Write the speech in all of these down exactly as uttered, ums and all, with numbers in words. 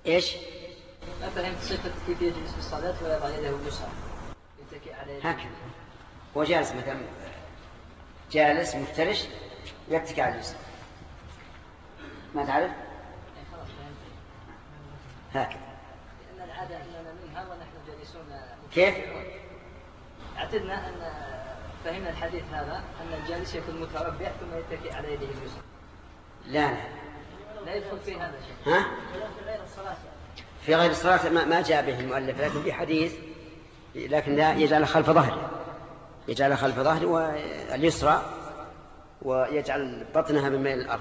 إيش؟ ما فهمت صفة كيف يجلس في الصلاة ويضع يده اليسرى يتكئ على يده. هكذا هو جالس مثلا جالس مفترش يتكئ على اليسرى. ما تعرف؟ خلاص فهمت. هكذا. لأن العادة أننا منها ونحن جالسون. كيف؟ اعتدنا أن فهمنا الحديث هذا أن الجالس يكون متربع ثم يتكئ على يده اليسرى. لا لا. لا يدخل في هذا شيء. ها؟ في غير الصلاة. في غير الصلاة ما ما جاء به المؤلف، لكن في حديث لكن لا يجعل خلف ظهره، يجعل خلف ظهره واليسرى ويجعل بطنها بميل الأرض.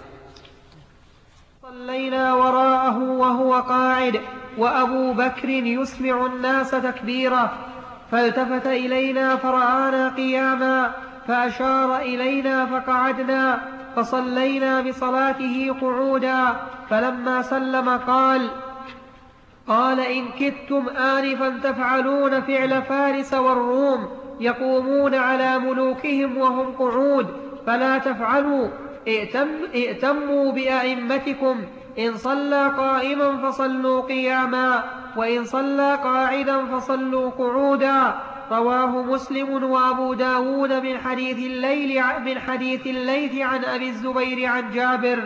صلينا وراءه وهو قاعد وأبو بكر يسمع الناس تكبيره، فالتفت إلينا فرآنا قياما فأشار إلينا فقعدنا، فصلينا بصلاته قعودا. فلما سلم قال قال إن كدتم آنفا تفعلون فعل فارس والروم يقومون على ملوكهم وهم قعود، فلا تفعلوا، ائتم ائتموا بأئمتكم، إن صلى قائما فصلوا قياما، وإن صلى قاعدا فصلوا قعودا. رواه مسلم وأبو داود من حديث الليل من حديث الليث عن أبي الزبير عن جابر.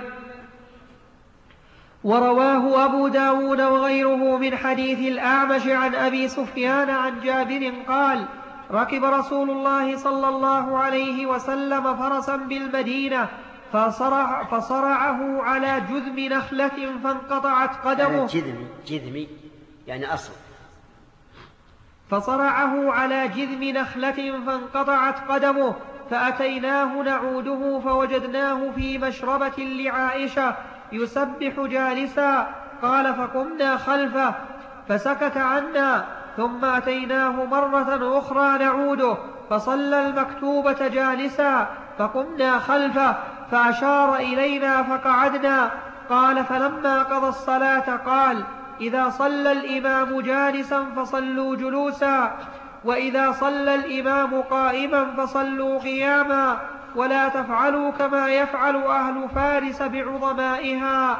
ورواه أبو داود وغيره من حديث الأعمش عن أبي سفيان عن جابر قال ركب رسول الله صلى الله عليه وسلم فرسا بالمدينة فصرع فصرعه على جذم نخلة فانقطعت قدمه. جذمي جذمي يعني أصل. فصرعه على جذم نخلة فانقطعت قدمه، فأتيناه نعوده فوجدناه في مشربة لعائشة يسبح جالسا. قال فقمنا خلفه فسكت عنا، ثم أتيناه مرة أخرى نعوده فصلى المكتوبة جالسا، فقمنا خلفه فأشار إلينا فقعدنا. قال فلما قضى الصلاة قال إذا صلى الإمام جالسا فصلوا جلوسا، وإذا صلى الإمام قائما فصلوا قياما، ولا تفعلوا كما يفعل أهل فارس بعظمائها.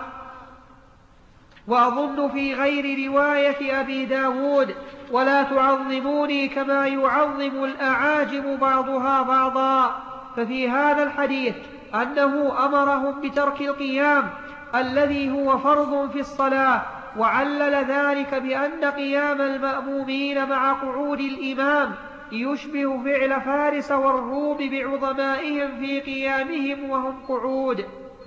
وأظن في غير رواية أبي داود ولا تعظموني كما يعظم الأعاجم بعضها بعضا. ففي هذا الحديث أنه أمرهم بترك القيام الذي هو فرض في الصلاة، وعلل ذلك بأن قيام المأمومين مع قعود الإمام يشبه فعل فارس والروم بعظمائهم في قيامهم وهم قعود.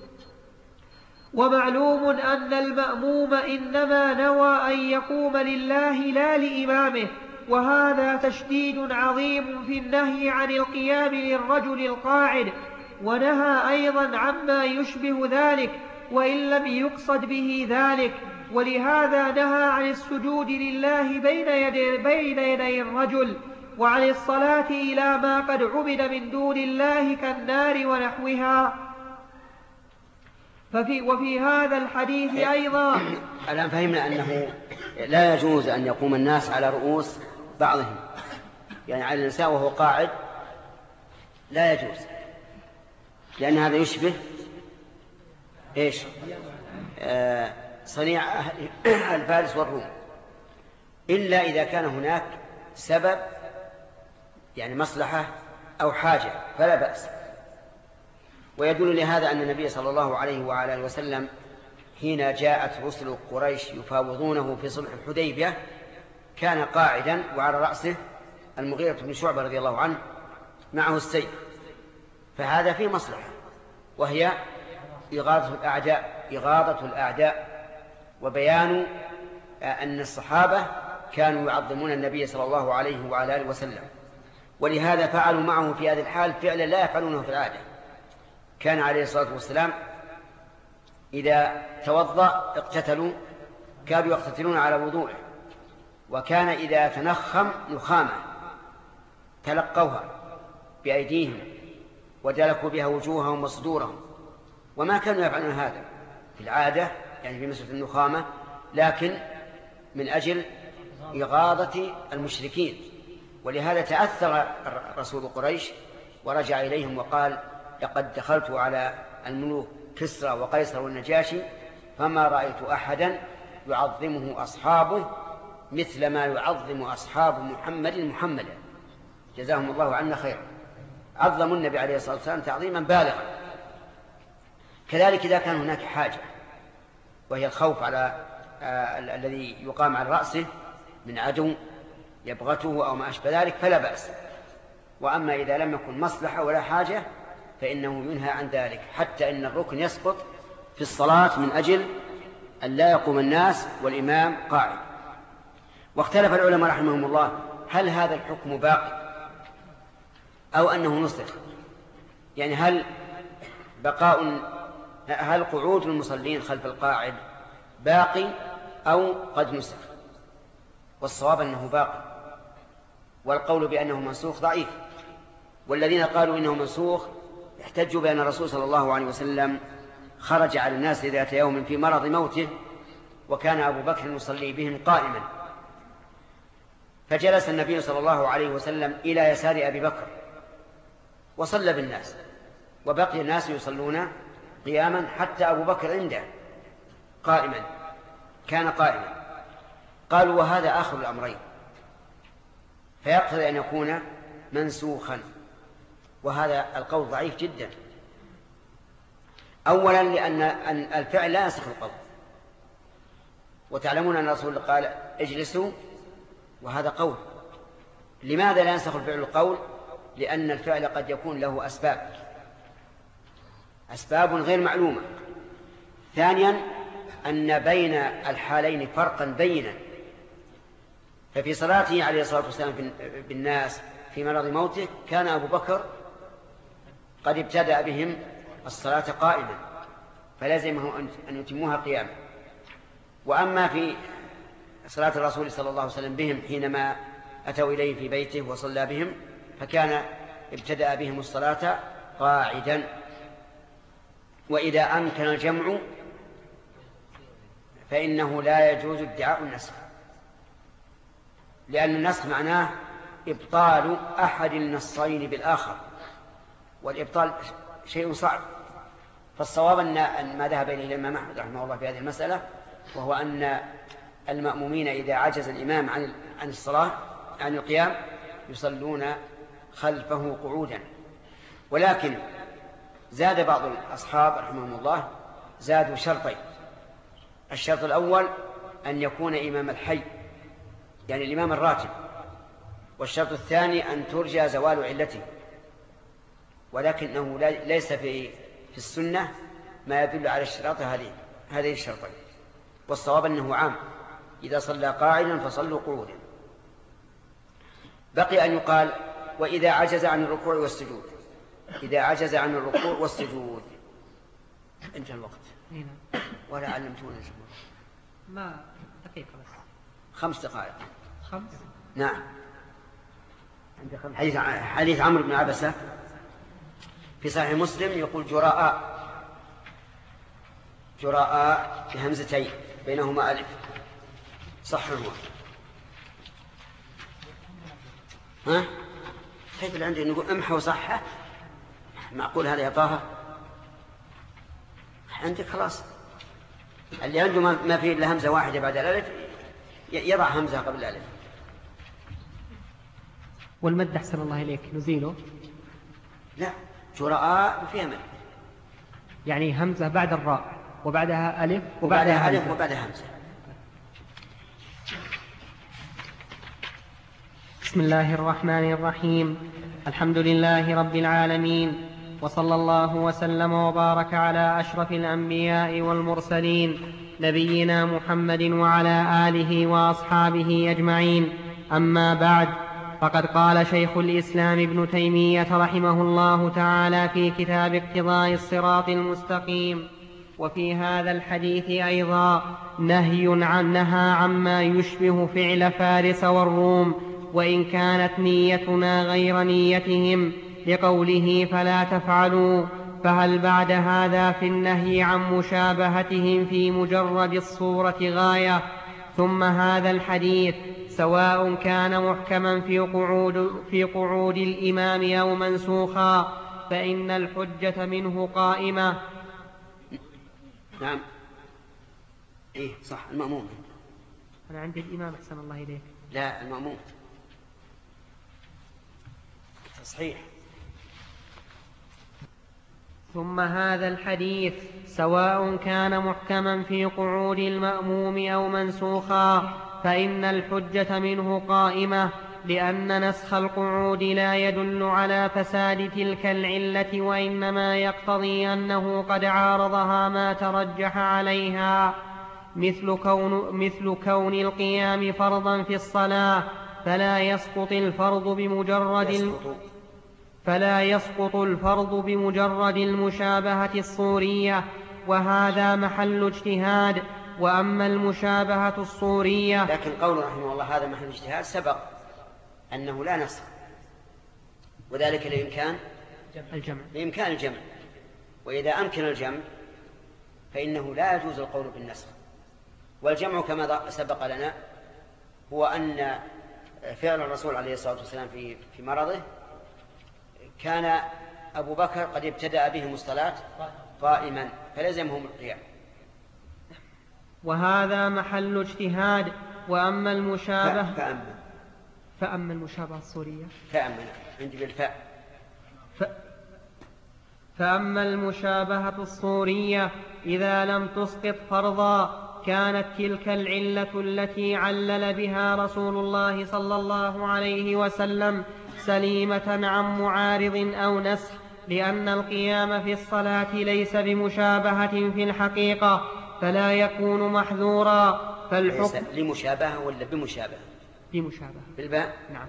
ومعلوم أن المأموم إنما نوى أن يقوم لله لا لإمامه، وهذا تشديد عظيم في النهي عن القيام للرجل القاعد، ونهى أيضا عما يشبه ذلك وإن لم يقصد به ذلك. ولهذا نهى عن السجود لله بين يدي, بين يدي الرجل، وعن الصلاة إلى ما قد عبد من دون الله كالنار ونحوها. ففي وفي هذا الحديث أيضا الآن فهمنا أنه لا يجوز أن يقوم الناس على رؤوس بعضهم، يعني على النساء وهو قاعد لا يجوز، لأن هذا يشبه إيش آه صنيع أهل فارس والروم، إلا إذا كان هناك سبب يعني مصلحة أو حاجة فلا بأس. ويدل لهذا أن النبي صلى الله عليه وعلى آله وسلم حين جاءت رسل قريش يفاوضونه في صلح الحديبية كان قاعدا وعلى رأسه المغيرة بن شعبة رضي الله عنه معه السيف، فهذا فيه مصلحة وهي إغاظة الأعداء إغاظة الأعداء وبيان أن الصحابة كانوا يعظمون النبي صلى الله عليه وعلى آله وسلم، ولهذا فعلوا معه في هذه الحال فعلا لا يفعلونه في العادة. كان عليه الصلاة والسلام إذا توضأ اقتتلوا، كانوا يقتتلون على وضوءه، وكان إذا تنخم نخامة تلقوها بأيديهم ودلكوا بها وجوههم وصدورهم، وما كانوا يفعلون هذا في العادة يعني في مسألة النخامة، لكن من أجل إغاظة المشركين. ولهذا تأثر رسول قريش ورجع إليهم وقال لقد دخلت على الملوك كسرى وقيصر والنجاشي فما رأيت أحدا يعظمه أصحابه مثل ما يعظم أصحاب محمد محمدا جزاهم الله عنا خيرا. عظموا النبي عليه الصلاة والسلام تعظيما بالغا. كذلك إذا كان هناك حاجة وهي الخوف على آه الذي يقام على رأسه من عدو يبغته أو ما أشبه ذلك فلا بأس. وأما إذا لم يكن مصلحة ولا حاجة فإنه ينهى عن ذلك، حتى إن الركن يسقط في الصلاة من أجل أن لا يقوم الناس والإمام قاعد. واختلف العلماء رحمهم الله هل هذا الحكم باقي أو أنه نسخ، يعني هل بقاء هل قعود المصلين خلف القاعد باقي أو قد نسخ. والصواب أنه باقي، والقول بأنه منسوخ ضعيف. والذين قالوا إنه منسوخ احتجوا بأن الرسول صلى الله عليه وسلم خرج على الناس ذات يوم في مرض موته، وكان أبو بكر يصلي بهم قائما، فجلس النبي صلى الله عليه وسلم إلى يسار أبي بكر وصلى بالناس، وبقي الناس يصلون قياما حتى أبو بكر عنده قائما، كان قائما. قالوا وهذا آخر الأمرين، فيقتضي أن يكون منسوخا، وهذا القول ضعيف جدا. أولا لأن الفعل لا ينسخ القول، وتعلمون أن الرسول قال اجلسوا، وهذا قول. لماذا لا ينسخ الفعل القول؟ لأن الفعل قد يكون له أسباب أسباب غير معلومة. ثانيا أن بين الحالين فرقا بينا، ففي صلاته عليه الصلاة والسلام بالناس في مرض موته كان أبو بكر قد ابتدأ بهم الصلاة قائما، فلازمه أن يتموها قياما. وأما في صلاة الرسول صلى الله عليه وسلم بهم حينما أتوا إليه في بيته وصلى بهم، فكان ابتدأ بهم الصلاة قاعدا. وإذا أمكن الجمع فإنه لا يجوز ادعاء النسخ، لأن النسخ معناه إبطال أحد النصين بالآخر، والإبطال شيء صعب. فالصواب أن ما ذهب إليه الإمام أحمد رحمه الله في هذه المسألة، وهو أن المأمومين إذا عجز الإمام عن عن الصلاة عن القيام يصلون خلفه قعودا. ولكن زاد بعض الأصحاب رحمهم الله زادوا شرطين. الشرط الأول أن يكون إمام الحي، يعني الإمام الراتب. والشرط الثاني أن ترجى زوال علته، ولكنه ليس في في السنة ما يدل على اشتراط هذه هذه الشرطين. والصواب أنه عام، إذا صلى قاعدا فصلوا قعودا. بقي أن يقال وإذا عجز عن الركوع والسجود، إذا عجز عن الركوع والسجود. انتهى الوقت ولا علمتونا الجمهور؟ ما دقيقة بس، خمس دقائق. خمس؟ نعم. حديث حديث عمرو بن عبسة في صحيح مسلم يقول جراء جراء بهمزتين بينهما ألف، صح هو؟ ها؟ كيف اللي عندي نقول امحى وصحة؟ معقول هذا يا طه؟ عندك خلاص اللي عنده ما فيه إلا همزة واحدة بعد الألف يضع همزة قبل الألف. والمد أحسن الله إليك نزيله؟ لا، جراء فيها مد، يعني همزة بعد الراء وبعدها ألف وبعدها, وبعدها ألف وبعدها همزة. بسم الله الرحمن الرحيم. الحمد لله رب العالمين، وصلى الله وسلم وبارك على أشرف الأنبياء والمرسلين نبينا محمد وعلى آله وأصحابه أجمعين. أما بعد، فقد قال شيخ الإسلام ابن تيمية رحمه الله تعالى في كتاب اقتضاء الصراط المستقيم: وفي هذا الحديث أيضا نهي عن نهى عما يشبه فعل فارس والروم، وإن كانت نيتنا غير نيتهم، لقوله فلا تفعلوا. فهل بعد هذا في النهي عن مشابهتهم في مجرد الصورة غاية؟ ثم هذا الحديث سواء كان محكما في قعود, في قعود الإمام أو منسوخا فإن الحجة منه قائمة. نعم. إيه صح المأموم. أنا عندي الإمام أحسن الله إليك. لا المأموم تصحيح. ثم هذا الحديث سواء كان محكما في قعود المأموم أو منسوخا فإن الحجة منه قائمة، لأن نسخ القعود لا يدل على فساد تلك العلة، وإنما يقتضي أنه قد عارضها ما ترجح عليها، مثل كون, مثل كون القيام فرضا في الصلاة، فلا يسقط الفرض بمجرد يسقط فلا يسقط الفرض بمجرد المشابهة الصورية، وهذا محل اجتهاد. وأما المشابهة الصورية، لكن قول رحمه الله هذا محل اجتهاد سبق أنه لا نسخ، وذلك لإمكان الجمع لإمكان الجمع، وإذا أمكن الجمع فإنه لا يجوز القول بالنسخ. والجمع كما سبق لنا هو أن فعل الرسول عليه الصلاة والسلام في في مرضه كان أبو بكر قد ابتدأ بهم الصلاة قائما فلزمهم القيام. وهذا محل اجتهاد. وأما المشابهة فأما فأما المشابهة الصورية فأما عندي بالفاء ف... فأما المشابهة الصورية إذا لم تسقط فرضا كانت تلك العلة التي علل بها رسول الله صلى الله عليه وسلم سليمة عن معارض أو نسخ، لأن القيام في الصلاة ليس بمشابهة في الحقيقة فلا يكون محذورا. فالحكم لمشابهة ولا بمشابهة؟ بمشابهة بالباء. نعم.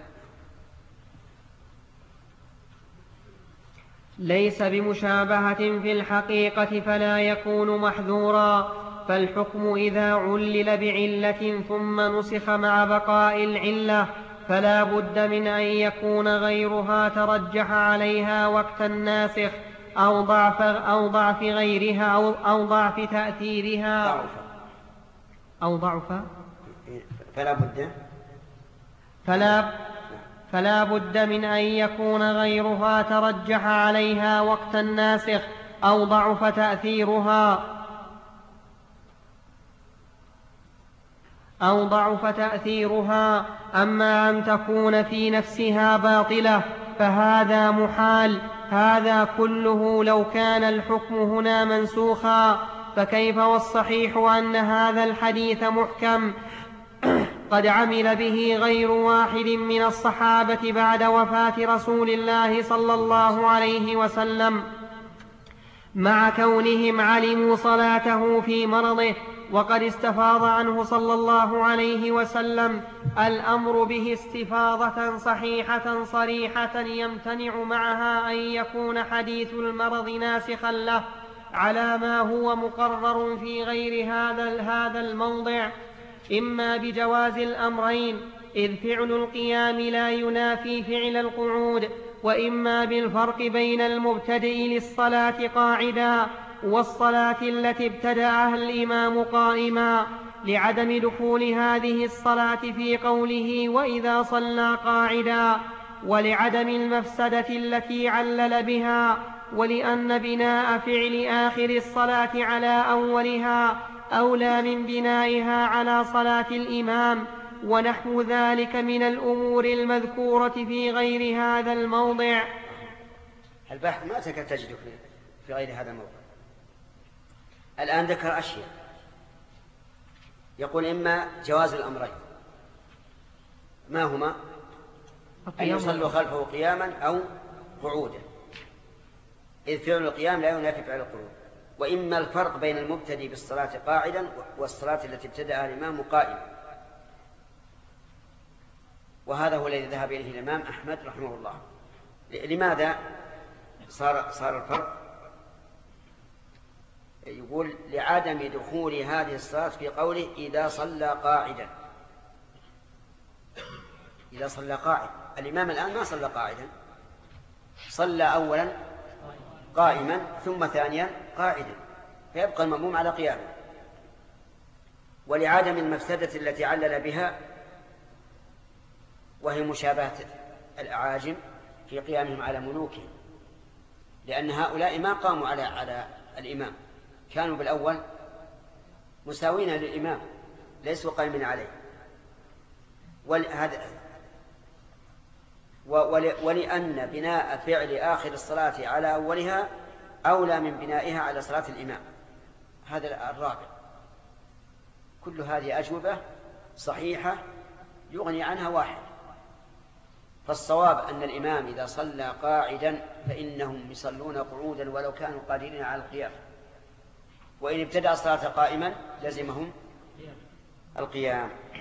ليس بمشابهة في الحقيقة فلا يكون محذورا. فالحكم إذا علل بعلة ثم نسخ مع بقاء العلة فلا بد من أن يكون غيرها ترجح عليها وقت الناسخ أو ضعف, أو ضعف غيرها أو, أو ضعف تأثيرها ضعف. أو ضعف فلا بد فلا, فلا بد من أن يكون غيرها ترجح عليها وقت الناسخ أو ضعف تأثيرها أو ضعف تأثيرها. أما أن تكون في نفسها باطلة فهذا محال. هذا كله لو كان الحكم هنا منسوخا، فكيف والصحيح أن هذا الحديث محكم قد عمل به غير واحد من الصحابة بعد وفاة رسول الله صلى الله عليه وسلم، مع كونهم علموا صلاته في مرضه، وقد استفاض عنه صلى الله عليه وسلم الأمر به استفاضة صحيحة صريحة يمتنع معها أن يكون حديث المرض ناسخا له على ما هو مقرر في غير هذا هذا الموضع، إما بجواز الأمرين إذ فعل القيام لا ينافي فعل القعود، وإما بالفرق بين المبتدئ للصلاة قاعدا والصلاة التي ابتدأها الإمام قائما، لعدم دخول هذه الصلاة في قوله وإذا صلى قاعدا، ولعدم المفسدة التي علل بها، ولأن بناء فعل آخر الصلاة على أولها أولى من بنائها على صلاة الإمام، ونحو ذلك من الأمور المذكورة في غير هذا الموضع. البحث ما تكاد تجده في غير هذا الموضع. الآن ذكر أشياء يقول إما جواز الأمرين، ما هما؟ أن يصلوا خلفه قياما أو قعودا، إذ فعل القيام لا ينافي فعل القعود، وإما الفرق بين المبتدئ بالصلاة قاعدا والصلاة التي ابتدأها الإمام قائما، وهذا هو الذي ذهب إليه الإمام أحمد رحمه الله. لماذا صار صار الفرق؟ يقول لعدم دخول هذه الصلاة في قوله إذا صلى قاعدا. إذا صلى قاعدا، الإمام الآن ما صلى قاعدا، صلى أولا قائما ثم ثانيا قاعدا، فيبقى المأموم على قيامه. ولعدم المفسدة التي علل بها وهي مشابهة الأعاجم في قيامهم على ملوكهم، لأن هؤلاء ما قاموا على على الإمام، كانوا بالأول مساوين للإمام ليسوا قائمين عليه. ولهذا ولأن بناء فعل آخر الصلاة على أولها أولى من بنائها على صلاة الإمام. هذا الرابع. كل هذه أجوبة صحيحة يغني عنها واحد. فالصواب أن الإمام إذا صلى قاعدا فإنهم يصلون قعودا ولو كانوا قادرين على القيام، وإن ابتدأ الصلاة قائما لزمهم القيام.